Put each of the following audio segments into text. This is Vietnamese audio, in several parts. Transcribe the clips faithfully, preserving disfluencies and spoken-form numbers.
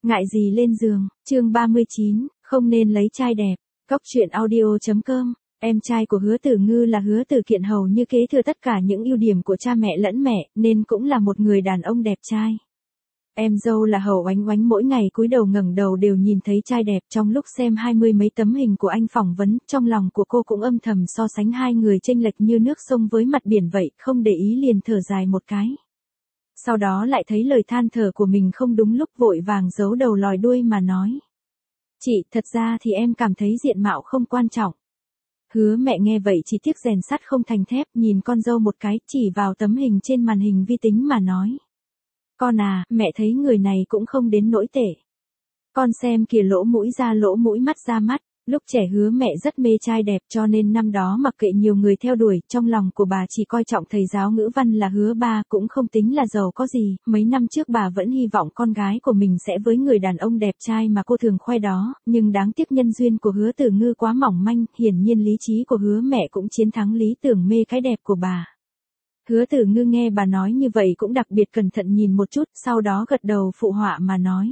Ngại gì lên giường, chương ba mươi chín, không nên lấy trai đẹp. Cóc truyện audio chấm com. Em trai của Hứa Tử Ngư là Hứa Tử Kiện hầu như kế thừa tất cả những ưu điểm của cha mẹ lẫn mẹ, nên cũng là một người đàn ông đẹp trai. Em dâu là Hầu Oánh Oánh mỗi ngày cúi đầu ngẩng đầu đều nhìn thấy trai đẹp. Trong lúc xem hai mươi mấy tấm hình của anh phỏng vấn, trong lòng của cô cũng âm thầm so sánh hai người chênh lệch như nước sông với mặt biển vậy, không để ý liền thở dài một cái. Sau đó lại thấy lời than thở của mình không đúng lúc, vội vàng giấu đầu lòi đuôi mà nói. Chị, thật ra thì em cảm thấy diện mạo không quan trọng. Hứa mẹ nghe vậy chỉ tiếc rèn sắt không thành thép, nhìn con dâu một cái, chỉ vào tấm hình trên màn hình vi tính mà nói. Con à, mẹ thấy người này cũng không đến nỗi tệ. Con xem kìa, lỗ mũi ra lỗ mũi, mắt ra mắt. Lúc trẻ Hứa mẹ rất mê trai đẹp, cho nên năm đó mặc kệ nhiều người theo đuổi, trong lòng của bà chỉ coi trọng thầy giáo ngữ văn là Hứa ba, cũng không tính là giàu có gì. Mấy năm trước bà vẫn hy vọng con gái của mình sẽ với người đàn ông đẹp trai mà cô thường khoe đó, nhưng đáng tiếc nhân duyên của Hứa Tử Ngư quá mỏng manh, hiển nhiên lý trí của Hứa mẹ cũng chiến thắng lý tưởng mê cái đẹp của bà. Hứa Tử Ngư nghe bà nói như vậy cũng đặc biệt cẩn thận nhìn một chút, sau đó gật đầu phụ họa mà nói.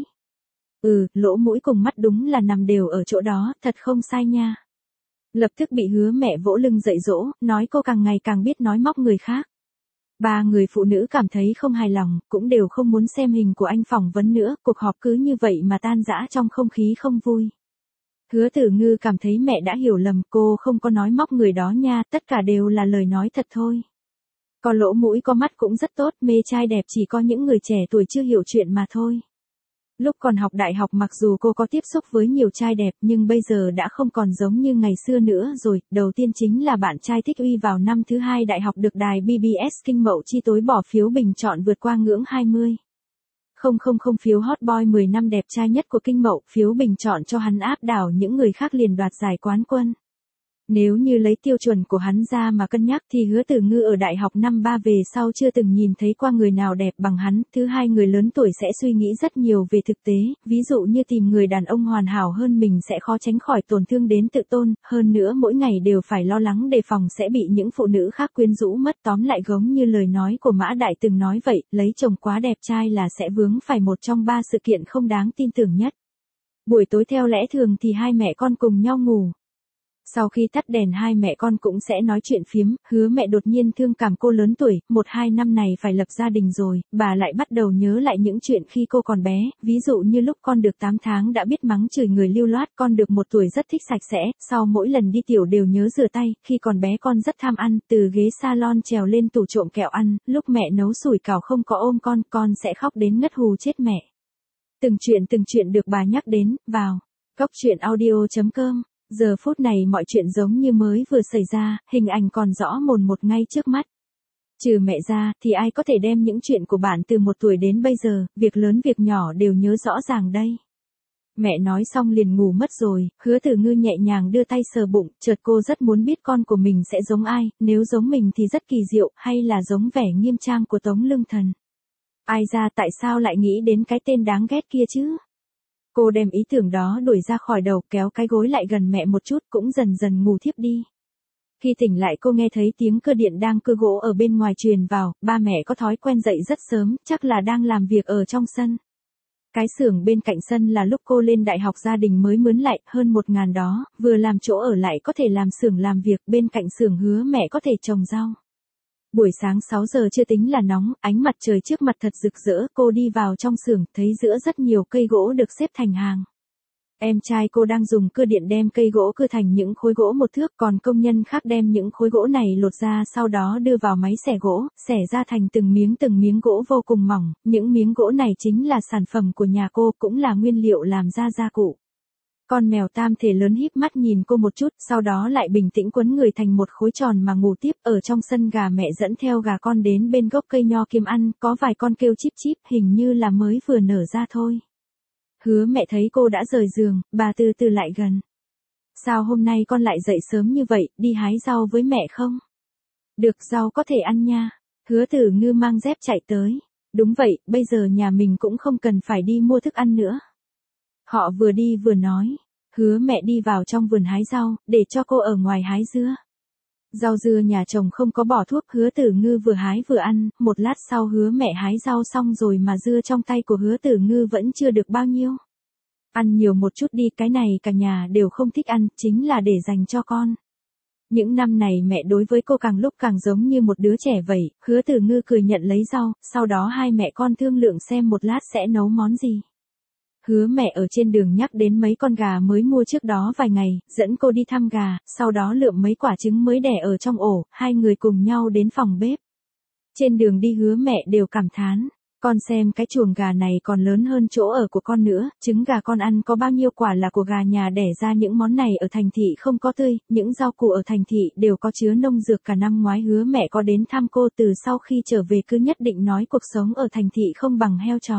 Ừ, lỗ mũi cùng mắt đúng là nằm đều ở chỗ đó, thật không sai nha. Lập tức bị Hứa mẹ vỗ lưng dạy dỗ, nói cô càng ngày càng biết nói móc người khác. Ba người phụ nữ cảm thấy không hài lòng, cũng đều không muốn xem hình của anh phỏng vấn nữa, cuộc họp cứ như vậy mà tan rã trong không khí không vui. Hứa Tử Ngư cảm thấy mẹ đã hiểu lầm, cô không có nói móc người đó nha, tất cả đều là lời nói thật thôi. Có lỗ mũi có mắt cũng rất tốt, mê trai đẹp chỉ có những người trẻ tuổi chưa hiểu chuyện mà thôi. Lúc còn học đại học mặc dù cô có tiếp xúc với nhiều trai đẹp nhưng bây giờ đã không còn giống như ngày xưa nữa rồi. Đầu tiên chính là bạn trai Thích Uy vào năm thứ hai đại học được đài bê bê ét Kinh Mậu chi tối bỏ phiếu bình chọn vượt qua ngưỡng hai mươi. Không không không phiếu hot boy mười năm đẹp trai nhất của Kinh Mậu, phiếu bình chọn cho hắn áp đảo những người khác liền đoạt giải quán quân. Nếu như lấy tiêu chuẩn của hắn ra mà cân nhắc thì Hứa Tử Ngư ở đại học năm ba về sau chưa từng nhìn thấy qua người nào đẹp bằng hắn. Thứ hai, người lớn tuổi sẽ suy nghĩ rất nhiều về thực tế, ví dụ như tìm người đàn ông hoàn hảo hơn mình sẽ khó tránh khỏi tổn thương đến tự tôn, hơn nữa mỗi ngày đều phải lo lắng đề phòng sẽ bị những phụ nữ khác quyến rũ mất. Tóm lại giống như lời nói của Mã Đại từng nói vậy, lấy chồng quá đẹp trai là sẽ vướng phải một trong ba sự kiện không đáng tin tưởng nhất. Buổi tối theo lẽ thường thì hai mẹ con cùng nhau ngủ. Sau khi tắt đèn hai mẹ con cũng sẽ nói chuyện phiếm. Hứa mẹ đột nhiên thương cảm cô lớn tuổi, một hai năm này phải lập gia đình rồi, bà lại bắt đầu nhớ lại những chuyện khi cô còn bé, ví dụ như lúc con được tám tháng đã biết mắng chửi người lưu loát, con được một tuổi rất thích sạch sẽ, sau mỗi lần đi tiểu đều nhớ rửa tay, khi còn bé con rất tham ăn, từ ghế salon trèo lên tủ trộm kẹo ăn, lúc mẹ nấu sủi cảo không có ôm con, con sẽ khóc đến ngất hù chết mẹ. Từng chuyện từng chuyện được bà nhắc đến, vào cóc truyện audio chấm com. Giờ phút này mọi chuyện giống như mới vừa xảy ra, hình ảnh còn rõ mồn một ngay trước mắt. Trừ mẹ ra, thì ai có thể đem những chuyện của bạn từ một tuổi đến bây giờ, việc lớn việc nhỏ đều nhớ rõ ràng đây. Mẹ nói xong liền ngủ mất rồi. Hứa Tử Ngư nhẹ nhàng đưa tay sờ bụng, chợt cô rất muốn biết con của mình sẽ giống ai, nếu giống mình thì rất kỳ diệu, hay là giống vẻ nghiêm trang của Tống Lương Thần. Ai ra tại sao lại nghĩ đến cái tên đáng ghét kia chứ? Cô đem ý tưởng đó đuổi ra khỏi đầu, kéo cái gối lại gần mẹ một chút, cũng dần dần ngủ thiếp đi. Khi tỉnh lại cô nghe thấy tiếng cơ điện đang cưa gỗ ở bên ngoài truyền vào, ba mẹ có thói quen dậy rất sớm, chắc là đang làm việc ở trong sân. Cái xưởng bên cạnh sân là lúc cô lên đại học gia đình mới mướn lại, hơn một ngàn đó, vừa làm chỗ ở lại có thể làm xưởng làm việc, bên cạnh xưởng Hứa mẹ có thể trồng rau. Buổi sáng sáu giờ chưa tính là nóng, ánh mặt trời trước mặt thật rực rỡ, cô đi vào trong xưởng, thấy giữa rất nhiều cây gỗ được xếp thành hàng. Em trai cô đang dùng cưa điện đem cây gỗ cưa thành những khối gỗ một thước, còn công nhân khác đem những khối gỗ này lột ra sau đó đưa vào máy xẻ gỗ, xẻ ra thành từng miếng từng miếng gỗ vô cùng mỏng, những miếng gỗ này chính là sản phẩm của nhà cô, cũng là nguyên liệu làm ra gia cụ. Con mèo tam thể lớn híp mắt nhìn cô một chút, sau đó lại bình tĩnh quấn người thành một khối tròn mà ngủ tiếp. Ở trong sân gà mẹ dẫn theo gà con đến bên gốc cây nho kiếm ăn, có vài con kêu chíp chíp, hình như là mới vừa nở ra thôi. Hứa mẹ thấy cô đã rời giường, bà từ từ lại gần. Sao hôm nay con lại dậy sớm như vậy, đi hái rau với mẹ không? Được, rau có thể ăn nha. Hứa Tử Ngư mang dép chạy tới. Đúng vậy, bây giờ nhà mình cũng không cần phải đi mua thức ăn nữa. Họ vừa đi vừa nói. Hứa mẹ đi vào trong vườn hái rau, để cho cô ở ngoài hái dưa. Rau dưa nhà chồng không có bỏ thuốc, Hứa Tử Ngư vừa hái vừa ăn, một lát sau hứa mẹ hái rau xong rồi mà dưa trong tay của Hứa Tử Ngư vẫn chưa được bao nhiêu. Ăn nhiều một chút đi, cái này cả nhà đều không thích ăn, chính là để dành cho con. Những năm này mẹ đối với cô càng lúc càng giống như một đứa trẻ vậy, Hứa Tử Ngư cười nhận lấy rau, sau đó hai mẹ con thương lượng xem một lát sẽ nấu món gì. Hứa mẹ ở trên đường nhắc đến mấy con gà mới mua trước đó vài ngày, dẫn cô đi thăm gà, sau đó lượm mấy quả trứng mới đẻ ở trong ổ, hai người cùng nhau đến phòng bếp. Trên đường đi hứa mẹ đều cảm thán, con xem cái chuồng gà này còn lớn hơn chỗ ở của con nữa, trứng gà con ăn có bao nhiêu quả là của gà nhà đẻ ra, những món này ở thành thị không có tươi, những rau củ ở thành thị đều có chứa nông dược. Cả năm ngoái hứa mẹ có đến thăm cô, từ sau khi trở về cứ nhất định nói cuộc sống ở thành thị không bằng heo chó.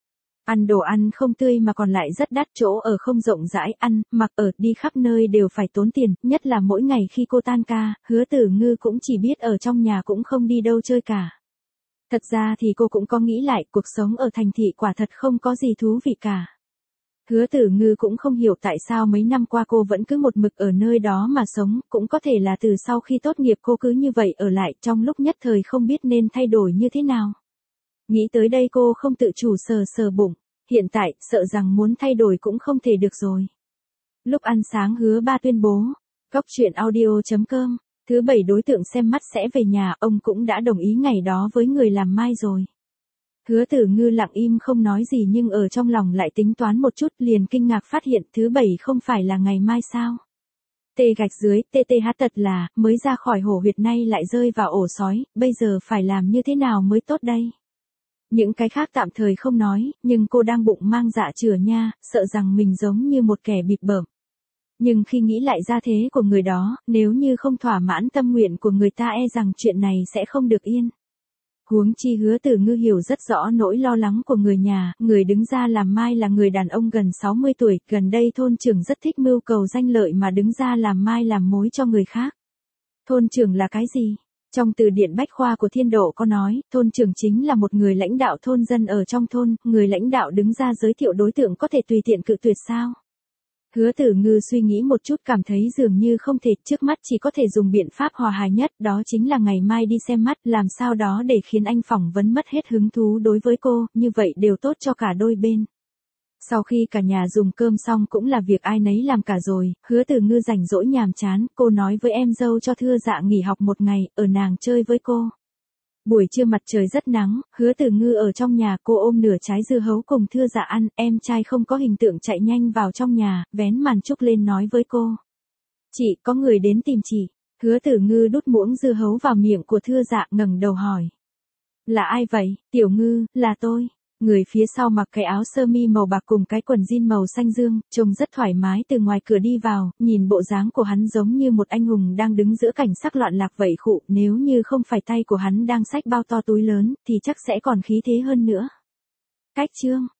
Ăn đồ ăn không tươi mà còn lại rất đắt, chỗ ở không rộng rãi, ăn, mặc ở, đi khắp nơi đều phải tốn tiền, nhất là mỗi ngày khi cô tan ca, Hứa Tử Ngư cũng chỉ biết ở trong nhà cũng không đi đâu chơi cả. Thật ra thì cô cũng có nghĩ lại, cuộc sống ở thành thị quả thật không có gì thú vị cả. Hứa Tử Ngư cũng không hiểu tại sao mấy năm qua cô vẫn cứ một mực ở nơi đó mà sống, cũng có thể là từ sau khi tốt nghiệp cô cứ như vậy ở lại, trong lúc nhất thời không biết nên thay đổi như thế nào. Nghĩ tới đây cô không tự chủ sờ sờ bụng, hiện tại, sợ rằng muốn thay đổi cũng không thể được rồi. Lúc ăn sáng Hứa Ba tuyên bố, Cóc truyện audio chấm com, thứ bảy đối tượng xem mắt sẽ về nhà, ông cũng đã đồng ý ngày đó với người làm mai rồi. Hứa Tử Ngư lặng im không nói gì nhưng ở trong lòng lại tính toán một chút, liền kinh ngạc phát hiện thứ bảy không phải là ngày mai sao. Tê gạch dưới, tê tê hát tật là, mới ra khỏi hổ huyệt nay lại rơi vào ổ sói, bây giờ phải làm như thế nào mới tốt đây? Những cái khác tạm thời không nói, nhưng cô đang bụng mang dạ chửa nha, sợ rằng mình giống như một kẻ bịp bợm. Nhưng khi nghĩ lại gia thế của người đó, nếu như không thỏa mãn tâm nguyện của người ta e rằng chuyện này sẽ không được yên. Huống chi Hứa Tử Ngư hiểu rất rõ nỗi lo lắng của người nhà, người đứng ra làm mai là người đàn ông gần sáu mươi tuổi, gần đây thôn trưởng rất thích mưu cầu danh lợi mà đứng ra làm mai làm mối cho người khác. Thôn trưởng là cái gì? Trong từ điển Bách Khoa của Thiên Độ có nói, thôn trưởng chính là một người lãnh đạo thôn dân ở trong thôn, người lãnh đạo đứng ra giới thiệu đối tượng có thể tùy tiện cự tuyệt sao? Hứa Tử Ngư suy nghĩ một chút cảm thấy dường như không thể, trước mắt chỉ có thể dùng biện pháp hòa hài nhất, đó chính là ngày mai đi xem mắt, làm sao đó để khiến anh phỏng vấn mất hết hứng thú đối với cô, như vậy đều tốt cho cả đôi bên. Sau khi cả nhà dùng cơm xong cũng là việc ai nấy làm cả rồi, Hứa Tử Ngư rảnh rỗi nhàm chán, cô nói với em dâu cho Thưa Dạ nghỉ học một ngày, ở nàng chơi với cô. Buổi trưa mặt trời rất nắng, Hứa Tử Ngư ở trong nhà, cô ôm nửa trái dưa hấu cùng Thưa Dạ ăn, em trai không có hình tượng chạy nhanh vào trong nhà, vén màn trúc lên nói với cô. Chị, có người đến tìm chị. Hứa Tử Ngư đút muỗng dưa hấu vào miệng của Thưa Dạ, ngẩng đầu hỏi. Là ai vậy? Tiểu Ngư, là tôi. Người phía sau mặc cái áo sơ mi màu bạc cùng cái quần jean màu xanh dương, trông rất thoải mái, từ ngoài cửa đi vào, nhìn bộ dáng của hắn giống như một anh hùng đang đứng giữa cảnh sắc loạn lạc vậy khụ, nếu như không phải tay của hắn đang xách bao to túi lớn, thì chắc sẽ còn khí thế hơn nữa. Cách chương